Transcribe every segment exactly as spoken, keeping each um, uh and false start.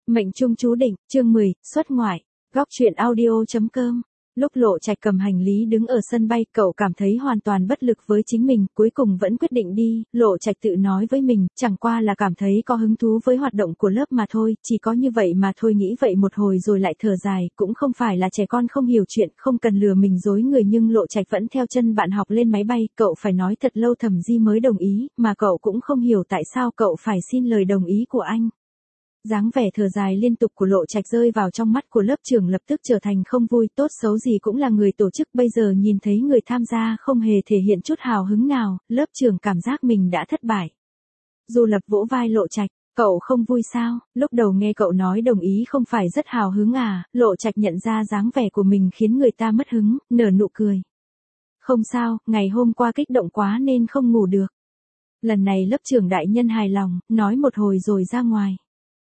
Mệnh trung chú định, chương mười, xuất ngoại. Góc truyện audio chấm com. Lúc Lộ Trạch cầm hành lý đứng ở sân bay, cậu cảm thấy hoàn toàn bất lực với chính mình, cuối cùng vẫn quyết định đi. Lộ Trạch tự nói với mình, chẳng qua là cảm thấy có hứng thú với hoạt động của lớp mà thôi, chỉ có như vậy mà thôi. Nghĩ vậy một hồi rồi lại thở dài, cũng không phải là trẻ con không hiểu chuyện, không cần lừa mình dối người, nhưng Lộ Trạch vẫn theo chân bạn học lên máy bay. Cậu phải nói thật lâu Thẩm Di mới đồng ý, mà cậu cũng không hiểu tại sao cậu phải xin lời đồng ý của anh. Dáng vẻ thở dài liên tục của Lộ Trạch rơi vào trong mắt của lớp trưởng, lập tức trở thành không vui. Tốt xấu gì cũng là người tổ chức, bây giờ nhìn thấy người tham gia không hề thể hiện chút hào hứng nào, lớp trưởng cảm giác mình đã thất bại. Du Lập vỗ vai Lộ Trạch, cậu không vui sao? Lúc đầu nghe cậu nói đồng ý không phải rất hào hứng à? Lộ Trạch nhận ra dáng vẻ của mình khiến người ta mất hứng, nở nụ cười. Không sao, ngày hôm qua kích động quá nên không ngủ được. Lần này lớp trưởng đại nhân hài lòng, nói một hồi rồi ra ngoài.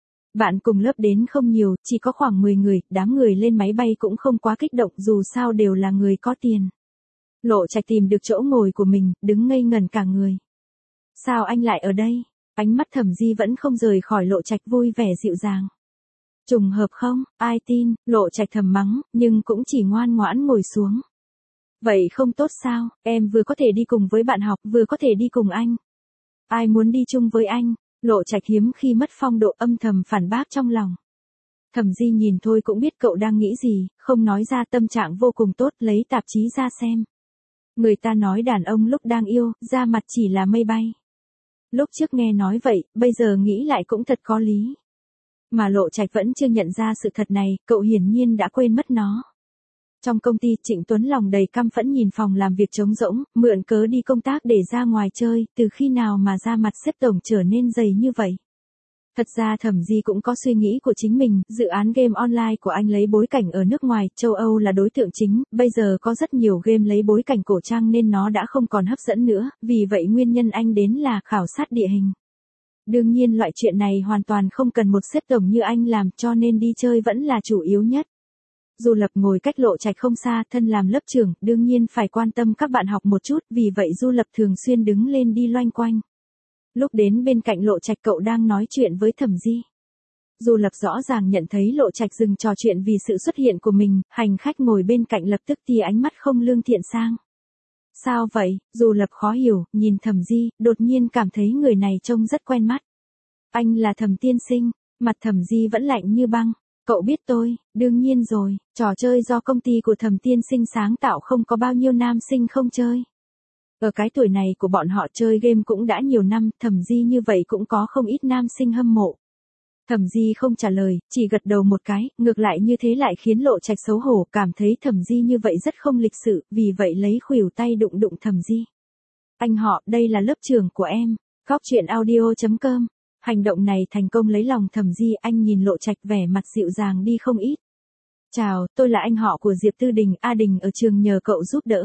Bạn cùng lớp đến không nhiều, chỉ có khoảng mười người, đám người lên máy bay cũng không quá kích động, dù sao đều là người có tiền. Lộ Trạch tìm được chỗ ngồi của mình, đứng ngây ngẩn cả người. Sao anh lại ở đây? Ánh mắt Thẩm Di vẫn không rời khỏi Lộ Trạch, vui vẻ dịu dàng. Trùng hợp không? Ai tin? Lộ Trạch thầm mắng, nhưng cũng chỉ ngoan ngoãn ngồi xuống. Vậy không tốt sao? Em vừa có thể đi cùng với bạn học, vừa có thể đi cùng anh. Ai muốn đi chung với anh? Lộ Trạch hiếm khi mất phong độ, âm thầm phản bác trong lòng. Thẩm Di nhìn thôi cũng biết cậu đang nghĩ gì, không nói ra, tâm trạng vô cùng tốt, lấy tạp chí ra xem. Người ta nói đàn ông lúc đang yêu, da mặt chỉ là mây bay. Lúc trước nghe nói vậy, bây giờ nghĩ lại cũng thật có lý. Mà Lộ Trạch vẫn chưa nhận ra sự thật này, cậu hiển nhiên đã quên mất nó. Trong công ty, Trịnh Tuấn lòng đầy căm phẫn nhìn phòng làm việc trống rỗng, mượn cớ đi công tác để ra ngoài chơi, từ khi nào mà da mặt sếp tổng trở nên dày như vậy. Thật ra Thẩm Di cũng có suy nghĩ của chính mình, dự án game online của anh lấy bối cảnh ở nước ngoài, châu Âu là đối tượng chính, bây giờ có rất nhiều game lấy bối cảnh cổ trang nên nó đã không còn hấp dẫn nữa, vì vậy nguyên nhân anh đến là khảo sát địa hình. Đương nhiên loại chuyện này hoàn toàn không cần một sếp tổng như anh làm, cho nên đi chơi vẫn là chủ yếu nhất. Du Lập ngồi cách Lộ Trạch không xa, thân làm lớp trưởng, đương nhiên phải quan tâm các bạn học một chút, vì vậy Du Lập thường xuyên đứng lên đi loanh quanh. Lúc đến bên cạnh Lộ Trạch, cậu đang nói chuyện với Thẩm Di. Du Lập rõ ràng nhận thấy Lộ Trạch dừng trò chuyện vì sự xuất hiện của mình, hành khách ngồi bên cạnh lập tức tia ánh mắt không lương thiện sang. Sao vậy? Du Lập khó hiểu, nhìn Thẩm Di, đột nhiên cảm thấy người này trông rất quen mắt. Anh là Thẩm tiên sinh, mặt Thẩm Di vẫn lạnh như băng. Cậu biết tôi, đương nhiên rồi, trò chơi do công ty của Thẩm tiên sinh sáng tạo không có bao nhiêu nam sinh không chơi. Ở cái tuổi này của bọn họ chơi game cũng đã nhiều năm, Thẩm Di như vậy cũng có không ít nam sinh hâm mộ. Thẩm Di không trả lời, chỉ gật đầu một cái, ngược lại như thế lại khiến Lộ Trạch xấu hổ, cảm thấy Thẩm Di như vậy rất không lịch sự, vì vậy lấy khuỷu tay đụng đụng Thẩm Di. Anh họ, đây là lớp trưởng của em. Góc truyện audio chấm com. Hành động này thành công lấy lòng Thẩm Di, anh nhìn Lộ Trạch vẻ mặt dịu dàng đi không ít. Chào, tôi là anh họ của Diệp Tư Đình, A Đình ở trường nhờ cậu giúp đỡ.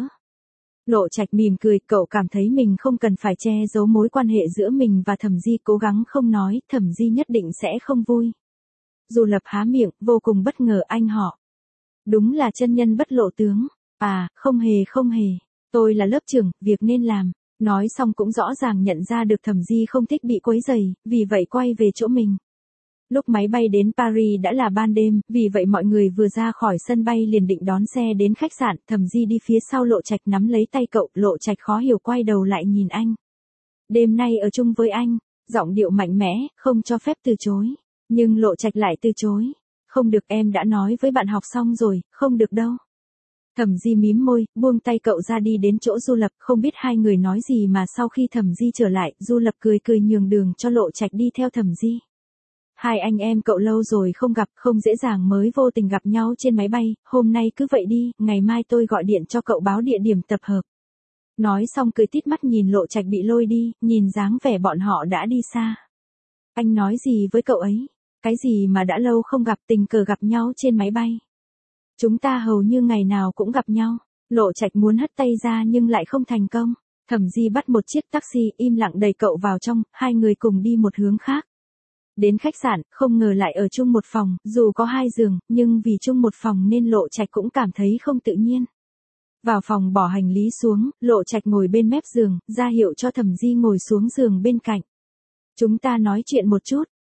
Lộ Trạch mỉm cười, cậu cảm thấy mình không cần phải che giấu mối quan hệ giữa mình và Thẩm Di, cố gắng không nói, Thẩm Di nhất định sẽ không vui. Du Lập há miệng, vô cùng bất ngờ, anh họ. Đúng là chân nhân bất lộ tướng. À, không hề không hề, tôi là lớp trưởng, việc nên làm. Nói xong cũng rõ ràng nhận ra được Thẩm Di không thích bị quấy rầy, vì vậy quay về chỗ mình. Lúc máy bay đến Paris đã là ban đêm, vì vậy mọi người vừa ra khỏi sân bay liền định đón xe đến khách sạn, Thẩm Di đi phía sau Lộ Trạch nắm lấy tay cậu, Lộ Trạch khó hiểu quay đầu lại nhìn anh. Đêm nay ở chung với anh, giọng điệu mạnh mẽ, không cho phép từ chối. Nhưng Lộ Trạch lại từ chối. Không được, em đã nói với bạn học xong rồi, không được đâu. Thẩm Di mím môi, buông tay cậu ra đi đến chỗ Du Lập, không biết hai người nói gì mà sau khi Thẩm Di trở lại, Du Lập cười cười nhường đường cho Lộ Trạch đi theo Thẩm Di. Hai anh em cậu lâu rồi không gặp, không dễ dàng mới vô tình gặp nhau trên máy bay, hôm nay cứ vậy đi, ngày mai tôi gọi điện cho cậu báo địa điểm tập hợp. Nói xong cười tít mắt nhìn Lộ Trạch bị lôi đi, nhìn dáng vẻ bọn họ đã đi xa. Anh nói gì với cậu ấy? Cái gì mà đã lâu không gặp, tình cờ gặp nhau trên máy bay. Chúng ta hầu như ngày nào cũng gặp nhau. Lộ Trạch muốn hất tay ra nhưng lại không thành công. Thẩm Di bắt một chiếc taxi, im lặng đẩy cậu vào trong, hai người cùng đi một hướng khác. Đến khách sạn, không ngờ lại ở chung một phòng, dù có hai giường, nhưng vì chung một phòng nên Lộ Trạch cũng cảm thấy không tự nhiên. Vào phòng bỏ hành lý xuống, Lộ Trạch ngồi bên mép giường, ra hiệu cho Thẩm Di ngồi xuống giường bên cạnh. Chúng ta nói chuyện một chút.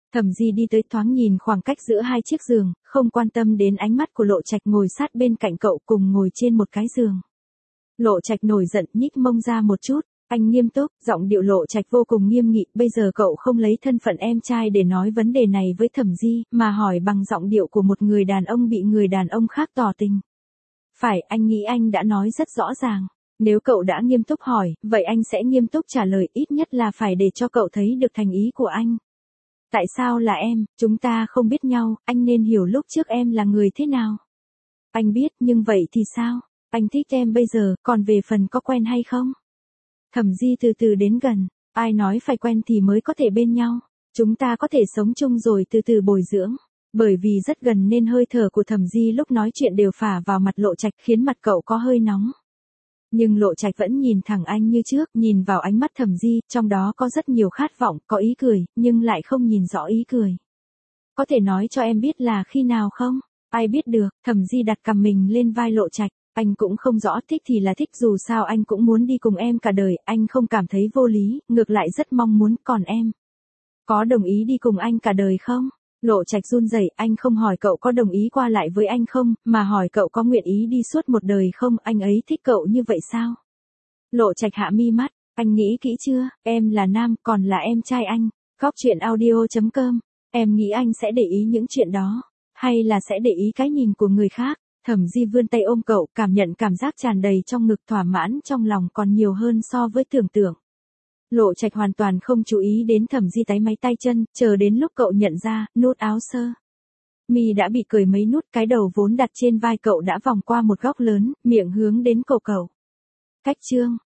Thẩm Di đi tới thoáng nhìn khoảng cách giữa hai chiếc giường, không quan tâm đến ánh mắt của Lộ Trạch ngồi sát bên cạnh cậu cùng ngồi trên một cái giường. Lộ Trạch nổi giận nhích mông ra một chút, anh nghiêm túc, giọng điệu Lộ Trạch vô cùng nghiêm nghị, bây giờ cậu không lấy thân phận em trai để nói vấn đề này với Thẩm Di, mà hỏi bằng giọng điệu của một người đàn ông bị người đàn ông khác tỏ tình. Phải, anh nghĩ anh đã nói rất rõ ràng. Nếu cậu đã nghiêm túc hỏi, vậy anh sẽ nghiêm túc trả lời, ít nhất là phải để cho cậu thấy được thành ý của anh. Tại sao là em, chúng ta không biết nhau, anh nên hiểu lúc trước em là người thế nào. Anh biết, nhưng vậy thì sao? Anh thích em bây giờ, còn về phần có quen hay không? Thẩm Di từ từ đến gần, ai nói phải quen thì mới có thể bên nhau. Chúng ta có thể sống chung rồi từ từ bồi dưỡng. Bởi vì rất gần nên hơi thở của Thẩm Di lúc nói chuyện đều phả vào mặt Lộ Trạch khiến mặt cậu có hơi nóng. Nhưng Lộ Trạch vẫn nhìn thẳng anh như trước, nhìn vào ánh mắt Thẩm Di, trong đó có rất nhiều khát vọng, có ý cười, nhưng lại không nhìn rõ ý cười. Có thể nói cho em biết là khi nào không? Ai biết được, Thẩm Di đặt cằm mình lên vai Lộ Trạch, anh cũng không rõ, thích thì là thích, dù sao anh cũng muốn đi cùng em cả đời, anh không cảm thấy vô lý, ngược lại rất mong muốn, còn em? Có đồng ý đi cùng anh cả đời không? Lộ Trạch run rẩy, anh không hỏi cậu có đồng ý qua lại với anh không, mà hỏi cậu có nguyện ý đi suốt một đời không, anh ấy thích cậu như vậy sao? Lộ Trạch hạ mi mắt, anh nghĩ kỹ chưa, em là nam, còn là em trai anh. Góc truyện audio chấm com, em nghĩ anh sẽ để ý những chuyện đó, hay là sẽ để ý cái nhìn của người khác? Thẩm Di vươn tay ôm cậu, cảm nhận cảm giác tràn đầy trong ngực, thỏa mãn trong lòng còn nhiều hơn so với tưởng tượng. Lộ Trạch hoàn toàn không chú ý đến Thẩm Di táy máy tay chân, chờ đến lúc cậu nhận ra, nút áo sơ mi đã bị cởi mấy nút, cái đầu vốn đặt trên vai cậu đã vòng qua một góc lớn, miệng hướng đến cổ cậu. Cách chương